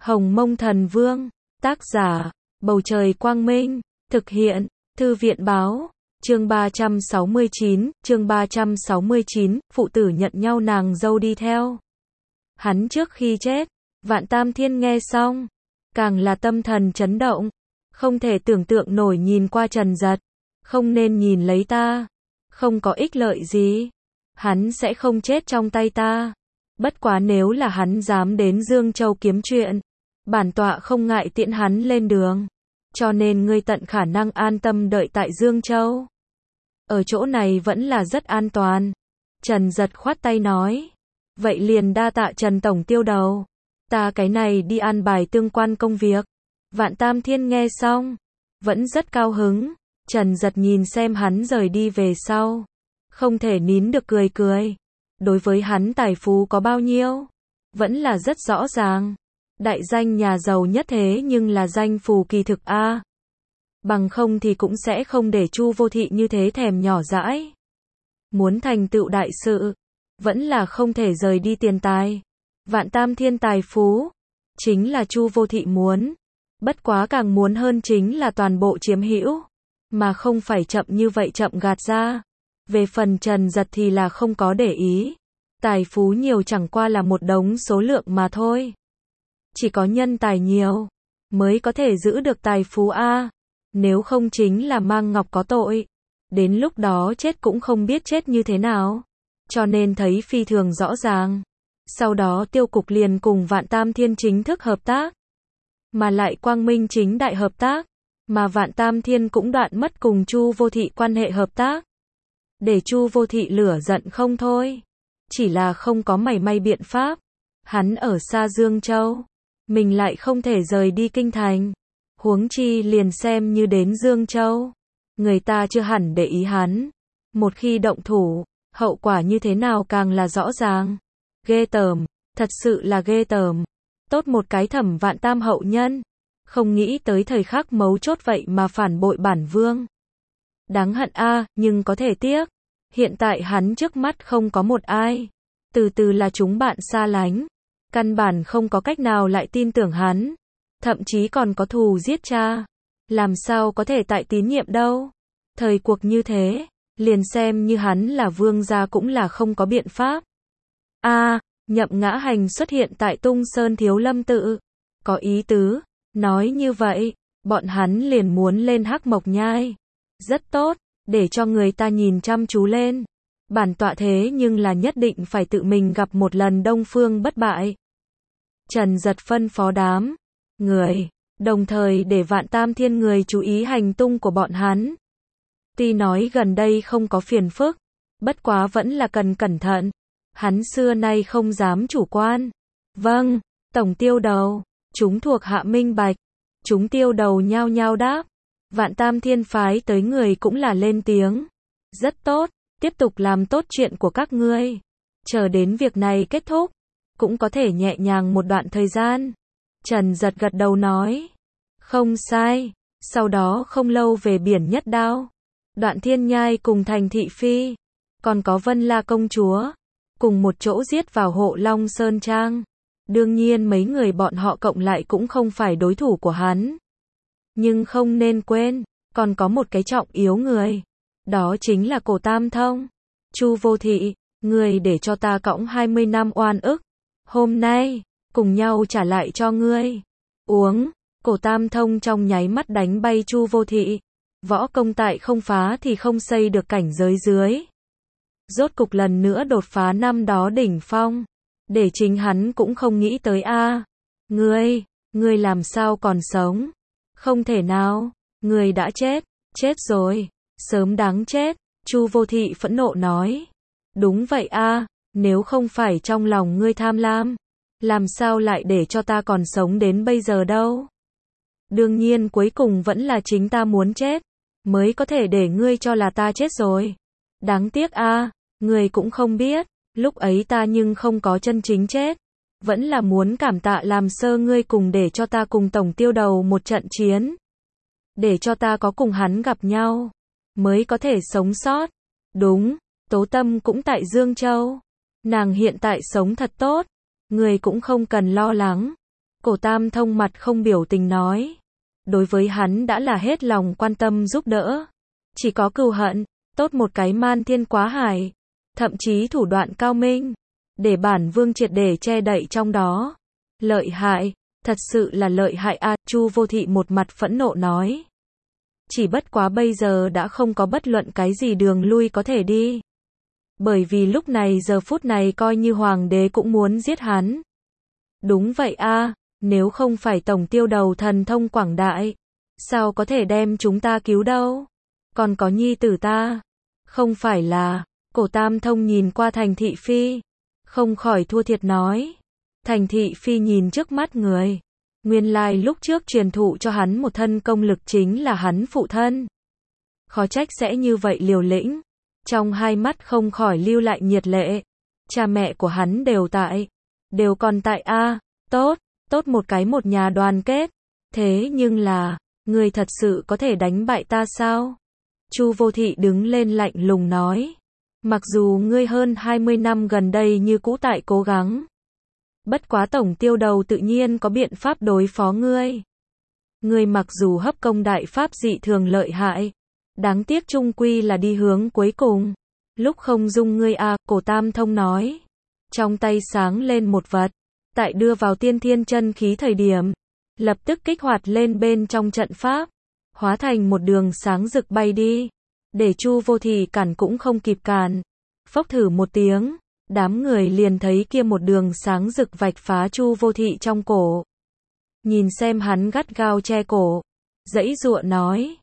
Hồng Mông Thần Vương, tác giả, Bầu Trời Quang Minh, thực hiện, Thư viện Báo, chương 369, phụ tử nhận nhau nàng dâu đi theo. Hắn trước khi chết, Vạn Tam Thiên nghe xong, càng là tâm thần chấn động, không thể tưởng tượng nổi nhìn qua Trần Dật, không nên nhìn lấy ta, không có ích lợi gì, hắn sẽ không chết trong tay ta. Bất quá nếu là hắn dám đến Dương Châu kiếm chuyện, bản tọa không ngại tiễn hắn lên đường, cho nên ngươi tận khả năng an tâm đợi tại Dương Châu. Ở chỗ này vẫn là rất an toàn. Trần Dật khoát tay nói, vậy liền đa tạ Trần Tổng Tiêu đầu, ta cái này đi an bài tương quan công việc. Vạn Tam Thiên nghe xong, vẫn rất cao hứng. Trần Dật nhìn xem hắn rời đi về sau, không thể nín được cười cười. Đối với hắn tài phú có bao nhiêu, vẫn là rất rõ ràng. Đại danh nhà giàu nhất thế nhưng là danh phù kỳ thực a. Bằng không thì cũng sẽ không để Chu Vô Thị như thế thèm nhỏ dãi. Muốn thành tựu đại sự, vẫn là không thể rời đi tiền tài. Vạn Tam Thiên tài phú, chính là Chu Vô Thị muốn. Bất quá càng muốn hơn chính là toàn bộ chiếm hữu, mà không phải chậm như vậy chậm gạt ra. Về phần Trần Dật thì là không có để ý. Tài phú nhiều chẳng qua là một đống số lượng mà thôi. Chỉ có nhân tài nhiều, mới có thể giữ được tài phú a. Nếu không chính là mang ngọc có tội. Đến lúc đó chết cũng không biết chết như thế nào. Cho nên thấy phi thường rõ ràng. Sau đó Tiêu Cục liền cùng Vạn Tam Thiên chính thức hợp tác. Mà lại quang minh chính đại hợp tác. Mà Vạn Tam Thiên cũng đoạn mất cùng Chu Vô Thị quan hệ hợp tác. Để Chu Vô Thị lửa giận không thôi. Chỉ là không có mảy may biện pháp. Hắn ở xa Dương Châu, mình lại không thể rời đi kinh thành. Huống chi liền xem như đến Dương Châu, người ta chưa hẳn để ý hắn. Một khi động thủ, hậu quả như thế nào càng là rõ ràng. Ghê tởm, thật sự là ghê tởm. Tốt một cái Thẩm Vạn Tam hậu nhân, không nghĩ tới thời khắc mấu chốt vậy mà phản bội bản vương. Đáng hận a, nhưng có thể tiếc. Hiện tại hắn trước mắt không có một ai. Từ từ là chúng bạn xa lánh. Căn bản không có cách nào lại tin tưởng hắn. Thậm chí còn có thù giết cha. Làm sao có thể tại tín nhiệm đâu. Thời cuộc như thế, liền xem như hắn là vương gia cũng là không có biện pháp. Nhậm Ngã Hành xuất hiện tại Tung Sơn Thiếu Lâm Tự. Có ý tứ, nói như vậy, bọn hắn liền muốn lên Hắc Mộc Nhai. Rất tốt, để cho người ta nhìn chăm chú lên. Bản tọa thế nhưng là nhất định phải tự mình gặp một lần Đông Phương bất bại. Trần Dật phân phó đám người, đồng thời để Vạn Tam Thiên người chú ý hành tung của bọn hắn. Tuy nói gần đây không có phiền phức, bất quá vẫn là cần cẩn thận. Hắn xưa nay không dám chủ quan. Vâng, Tổng Tiêu đầu, chúng thuộc hạ minh bạch. Chúng tiêu đầu nhao nhao đáp. Vạn Tam Thiên phái tới người cũng là lên tiếng. Rất tốt, tiếp tục làm tốt chuyện của các ngươi. Chờ đến việc này kết thúc, cũng có thể nhẹ nhàng một đoạn thời gian. Trần Dật gật đầu nói. Không sai. Sau đó không lâu về biển Nhất Đao, Đoạn Thiên Nhai cùng Thành Thị Phi, còn có Vân La công chúa, cùng một chỗ giết vào Hộ Long Sơn Trang. Đương nhiên mấy người bọn họ cộng lại cũng không phải đối thủ của hắn. Nhưng không nên quên, còn có một cái trọng yếu người. Đó chính là Cổ Tam Thông. Chu Vô Thị, người để cho ta cõng 20 năm oan ức. Hôm nay, cùng nhau trả lại cho ngươi. Uống, Cổ Tam Thông trong nháy mắt đánh bay Chu Vô Thị. Võ công tại không phá thì không xây được cảnh giới dưới. Rốt cục lần nữa đột phá năm đó đỉnh phong. Để chính hắn cũng không nghĩ tới a. Ngươi làm sao còn sống? Không thể nào, ngươi đã chết rồi, sớm đáng chết. Chu Vô Thị phẫn nộ nói. Đúng vậy a, nếu không phải trong lòng ngươi tham lam, làm sao lại để cho ta còn sống đến bây giờ đâu? Đương nhiên cuối cùng vẫn là chính ta muốn chết, mới có thể để ngươi cho là ta chết rồi. Đáng tiếc a, ngươi cũng không biết, lúc ấy ta nhưng không có chân chính chết. Vẫn là muốn cảm tạ làm sơ ngươi cùng để cho ta cùng Tổng Tiêu đầu một trận chiến. Để cho ta có cùng hắn gặp nhau, mới có thể sống sót. Đúng, Tố Tâm cũng tại Dương Châu. Nàng hiện tại sống thật tốt, ngươi cũng không cần lo lắng. Cổ Tam Thông mặt không biểu tình nói. Đối với hắn đã là hết lòng quan tâm giúp đỡ. Chỉ có cừu hận, tốt một cái Man Thiên Quá Hải. Thậm chí thủ đoạn cao minh. Để bản vương triệt để che đậy trong đó. Lợi hại, thật sự là lợi hại a. Chu Vô Thị một mặt phẫn nộ nói. Chỉ bất quá bây giờ đã không có bất luận cái gì đường lui có thể đi. Bởi vì lúc này giờ phút này coi như hoàng đế cũng muốn giết hắn. Đúng vậy a, nếu không phải tổng tiêu đầu thần thông quảng đại, sao có thể đem chúng ta cứu đâu? Còn có nhi tử ta. Không phải là, Cổ Tam Thông nhìn qua Thành Thị Phi, không khỏi thua thiệt nói. Thành Thị Phi nhìn trước mắt người. Nguyên lai lúc trước truyền thụ cho hắn một thân công lực chính là hắn phụ thân. Khó trách sẽ như vậy liều lĩnh. Trong hai mắt không khỏi lưu lại nhiệt lệ. Cha mẹ của hắn đều tại. Đều còn tại a. Tốt, tốt một cái một nhà đoàn kết. Thế nhưng là, ngươi thật sự có thể đánh bại ta sao? Chu Vô Thị đứng lên lạnh lùng nói. Mặc dù ngươi hơn 20 năm gần đây như cũ tại cố gắng. Bất quá tổng tiêu đầu tự nhiên có biện pháp đối phó ngươi. Ngươi mặc dù hấp công đại pháp dị thường lợi hại. Đáng tiếc chung quy là đi hướng cuối cùng. Lúc không dung ngươi a. Cổ Tam Thông nói. Trong tay sáng lên một vật. Tại đưa vào tiên thiên chân khí thời điểm. Lập tức kích hoạt lên bên trong trận pháp. Hóa thành một đường sáng rực bay đi. Để Chu Vô Thị cản cũng không kịp cản. Phốc thử một tiếng. Đám người liền thấy kia một đường sáng rực vạch phá Chu Vô Thị trong cổ. Nhìn xem hắn gắt gao che cổ. Giãy giụa nói.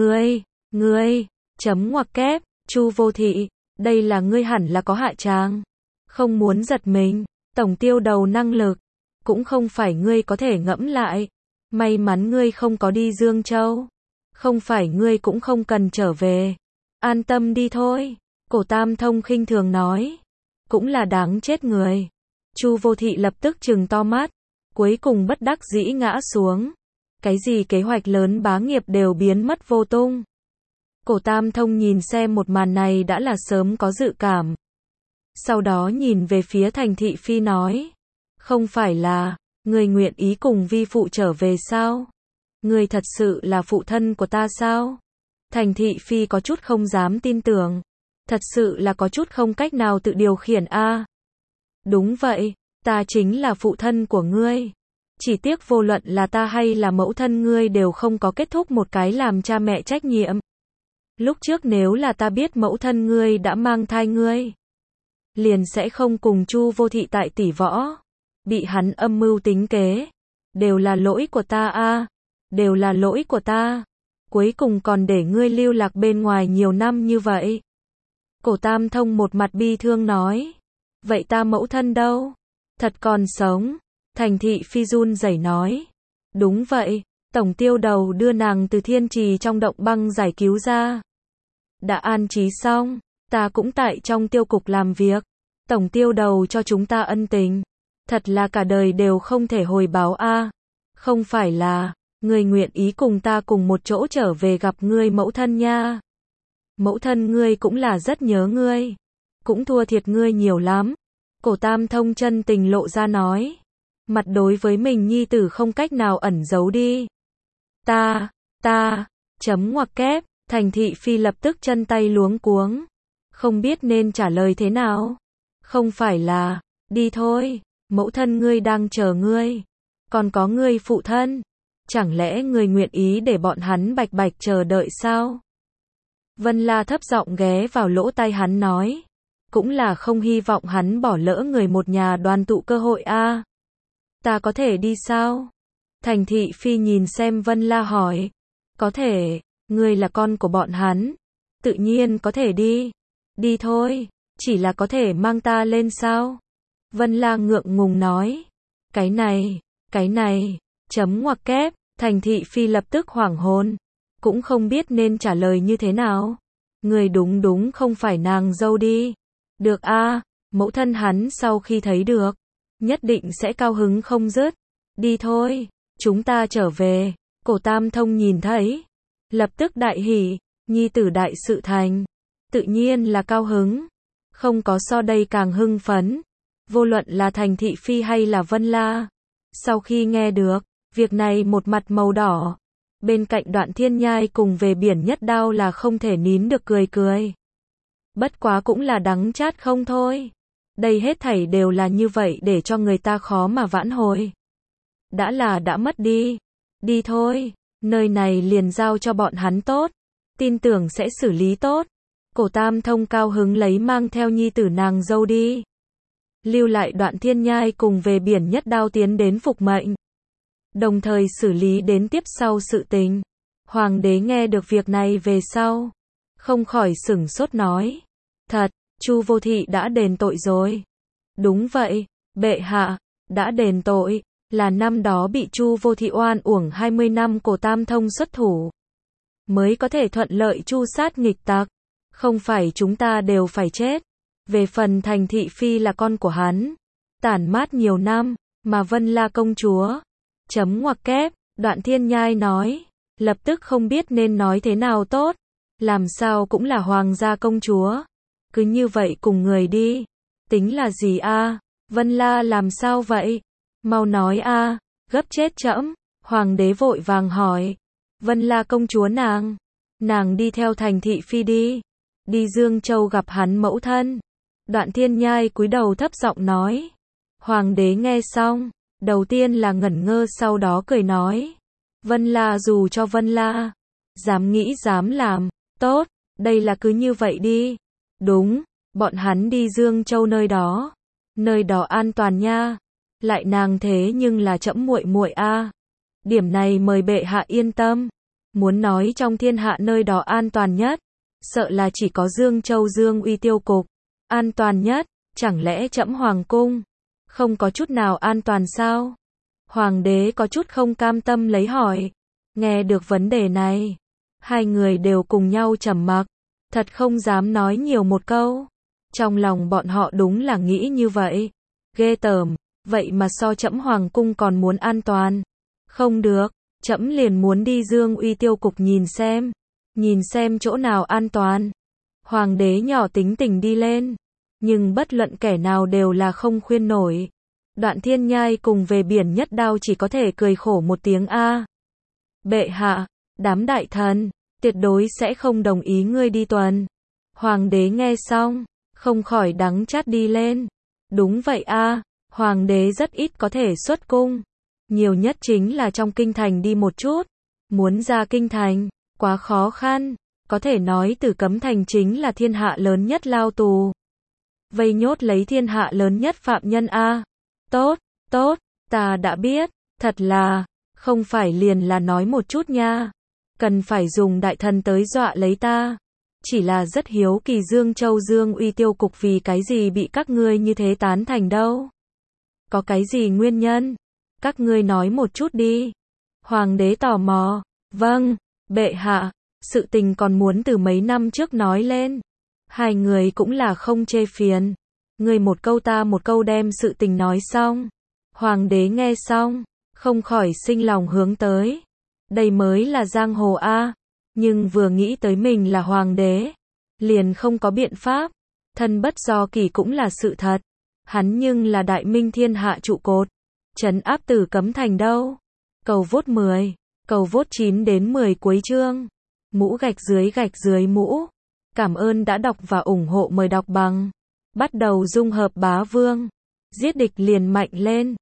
Ngươi, chấm ngoặc kép, Chu Vô Thị, đây là ngươi hẳn là có hạ tràng. Không muốn giật mình, tổng tiêu đầu năng lực. Cũng không phải ngươi có thể ngẫm lại. May mắn ngươi không có đi Dương Châu. Không phải ngươi cũng không cần trở về. An tâm đi thôi. Cổ Tam Thông khinh thường nói. Cũng là đáng chết người. Chu Vô Thị lập tức trừng to mắt. Cuối cùng bất đắc dĩ ngã xuống. Cái gì kế hoạch lớn bá nghiệp đều biến mất vô tung. Cổ Tam Thông nhìn xem một màn này đã là sớm có dự cảm. Sau đó nhìn về phía Thành Thị Phi nói. Không phải là, người nguyện ý cùng vi phụ trở về sao? Người thật sự là phụ thân của ta sao? Thành Thị Phi có chút không dám tin tưởng. Thật sự là có chút không cách nào tự điều khiển a. Đúng vậy, ta chính là phụ thân của ngươi. Chỉ tiếc vô luận là ta hay là mẫu thân ngươi đều không có kết thúc một cái làm cha mẹ trách nhiệm. Lúc trước nếu là ta biết mẫu thân ngươi đã mang thai ngươi, liền sẽ không cùng Chu Vô Thị tại tỷ võ. Bị hắn âm mưu tính kế. Đều là lỗi của ta a, đều là lỗi của ta. Cuối cùng còn để ngươi lưu lạc bên ngoài nhiều năm như vậy. Cổ Tam Thông một mặt bi thương nói. Vậy ta mẫu thân đâu? Thật còn sống. Thành Thị Phi run rẩy nói. Đúng vậy, tổng tiêu đầu đưa nàng từ thiên trì trong động băng giải cứu ra. Đã an trí xong, ta cũng tại trong tiêu cục làm việc. Tổng tiêu đầu cho chúng ta ân tình. Thật là cả đời đều không thể hồi báo a. Không phải là, ngươi nguyện ý cùng ta cùng một chỗ trở về gặp ngươi mẫu thân nha. Mẫu thân ngươi cũng là rất nhớ ngươi. Cũng thua thiệt ngươi nhiều lắm. Cổ Tam Thông chân tình lộ ra nói. Mặt đối với mình nhi tử không cách nào ẩn giấu đi. Ta, chấm ngoặc kép. Thành Thị Phi lập tức chân tay luống cuống. Không biết nên trả lời thế nào. Không phải là, đi thôi, mẫu thân ngươi đang chờ ngươi. Còn có ngươi phụ thân. Chẳng lẽ ngươi nguyện ý để bọn hắn bạch bạch chờ đợi sao? Vân La thấp giọng ghé vào lỗ tai hắn nói. Cũng là không hy vọng hắn bỏ lỡ người một nhà đoàn tụ cơ hội a. Ta có thể đi sao? Thành Thị Phi nhìn xem Vân La hỏi. Có thể, ngươi là con của bọn hắn. Tự nhiên có thể đi. Đi thôi, chỉ là có thể mang ta lên sao? Vân La ngượng ngùng nói. Cái này, chấm ngoặc kép. Thành Thị Phi lập tức hoảng hồn. Cũng không biết nên trả lời như thế nào. Người đúng không phải nàng dâu đi. Được a, mẫu thân hắn sau khi thấy được. Nhất định sẽ cao hứng không dứt. Đi thôi, chúng ta trở về. Cổ Tam Thông nhìn thấy. Lập tức đại hỉ, nhi tử đại sự thành. Tự nhiên là cao hứng. Không có so đây càng hưng phấn. Vô luận là Thành Thị Phi hay là Vân La. Sau khi nghe được việc này một mặt màu đỏ. Bên cạnh Đoạn Thiên Nhai cùng về biển nhất đao là không thể nín được cười cười. Bất quá cũng là đắng chát không thôi. Đây hết thảy đều là như vậy để cho người ta khó mà vãn hồi. Đã là đã mất đi. Đi thôi, nơi này liền giao cho bọn hắn tốt. Tin tưởng sẽ xử lý tốt. Cổ Tam Thông cao hứng lấy mang theo nhi tử nàng dâu đi. Lưu lại Đoạn Thiên Nhai cùng về biển nhất đao tiến đến phục mệnh. Đồng thời xử lý đến tiếp sau sự tình. Hoàng đế nghe được việc này về sau. Không khỏi sửng sốt nói. Thật, Chu Vô Thị đã đền tội rồi. Đúng vậy, bệ hạ, đã đền tội. Là năm đó bị Chu Vô Thị oan uổng 20 năm Cổ Tam Thông xuất thủ. Mới có thể thuận lợi chu sát nghịch tặc. Không phải chúng ta đều phải chết. Về phần Thành Thị Phi là con của hắn. Tản mát nhiều năm, mà Vân La công chúa. Chấm ngoặc kép, Đoạn Thiên Nhai nói. Lập tức không biết nên nói thế nào tốt. Làm sao cũng là hoàng gia công chúa. Cứ như vậy cùng người đi. Tính là gì a? Vân La làm sao vậy? Mau nói a, gấp chết trẫm. Hoàng đế vội vàng hỏi. Vân La công chúa nàng đi theo Thành Thị Phi đi. Đi Dương Châu gặp hắn mẫu thân. Đoạn Thiên Nhai cúi đầu thấp giọng nói. Hoàng đế nghe xong, đầu tiên là ngẩn ngơ sau đó cười nói. Vân La dù cho Vân La, dám nghĩ dám làm, tốt, đây là cứ như vậy đi. Đúng, bọn hắn đi Dương Châu nơi đó an toàn nha. Lại nàng thế nhưng là trẫm muội muội a. Điểm này mời bệ hạ yên tâm. Muốn nói trong thiên hạ nơi đó an toàn nhất, sợ là chỉ có Dương Châu Dương Uy tiêu cục. An toàn nhất, chẳng lẽ trẫm hoàng cung không có chút nào an toàn sao? Hoàng đế có chút không cam tâm lấy hỏi. Nghe được vấn đề này, hai người đều cùng nhau trầm mặc, thật không dám nói nhiều một câu. Trong lòng bọn họ đúng là nghĩ như vậy. Ghê tởm, vậy mà so trẫm hoàng cung còn muốn an toàn. Không được, trẫm liền muốn đi Dương Uy tiêu cục nhìn xem chỗ nào an toàn. Hoàng đế nhỏ tính tình đi lên, nhưng bất luận kẻ nào đều là không khuyên nổi. Đoạn Thiên Nhai cùng về biển nhất đao chỉ có thể cười khổ một tiếng a. Bệ hạ, đám đại thần tuyệt đối sẽ không đồng ý ngươi đi tuần. Hoàng đế nghe xong, không khỏi đắng chát đi lên. Đúng vậy a, hoàng đế rất ít có thể xuất cung, nhiều nhất chính là trong kinh thành đi một chút. Muốn ra kinh thành, quá khó khăn, có thể nói Tử Cấm Thành chính là thiên hạ lớn nhất lao tù. Vây nhốt lấy thiên hạ lớn nhất phạm nhân a. Tốt, ta đã biết, thật là, không phải liền là nói một chút nha. Cần phải dùng đại thần tới dọa lấy ta. Chỉ là rất hiếu kỳ Dương Châu Dương Uy tiêu cục vì cái gì bị các ngươi như thế tán thành đâu. Có cái gì nguyên nhân? Các ngươi nói một chút đi. Hoàng đế tò mò. Vâng, bệ hạ, sự tình còn muốn từ mấy năm trước nói lên. Hai người cũng là không chê phiền. Người một câu ta một câu đem sự tình nói xong. Hoàng đế nghe xong, không khỏi sinh lòng hướng tới. Đây mới là giang hồ a. Nhưng vừa nghĩ tới mình là hoàng đế, liền không có biện pháp. Thân bất do kỷ cũng là sự thật. Hắn nhưng là đại minh thiên hạ trụ cột, trấn áp Tử Cấm Thành đâu. Cầu vốt 10, cầu vốt 9 đến 10 cuối chương. Mũ gạch dưới mũ. Cảm ơn đã đọc và ủng hộ, mời đọc bằng. Bắt đầu dung hợp bá vương. Giết địch liền mạnh lên.